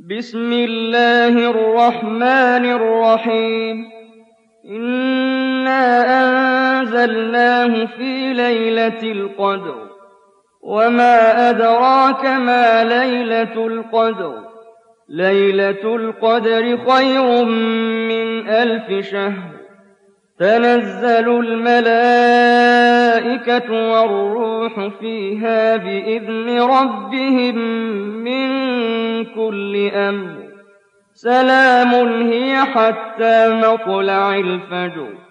بسم الله الرحمن الرحيم إنا أنزلناه في ليلة القدر وما أدراك ما ليلة القدر ليلة القدر خير من 1000 شهر تنزل الملائكة والروح فيها بإذن ربهم من كل أمر سلام هي حتى مطلع الفجر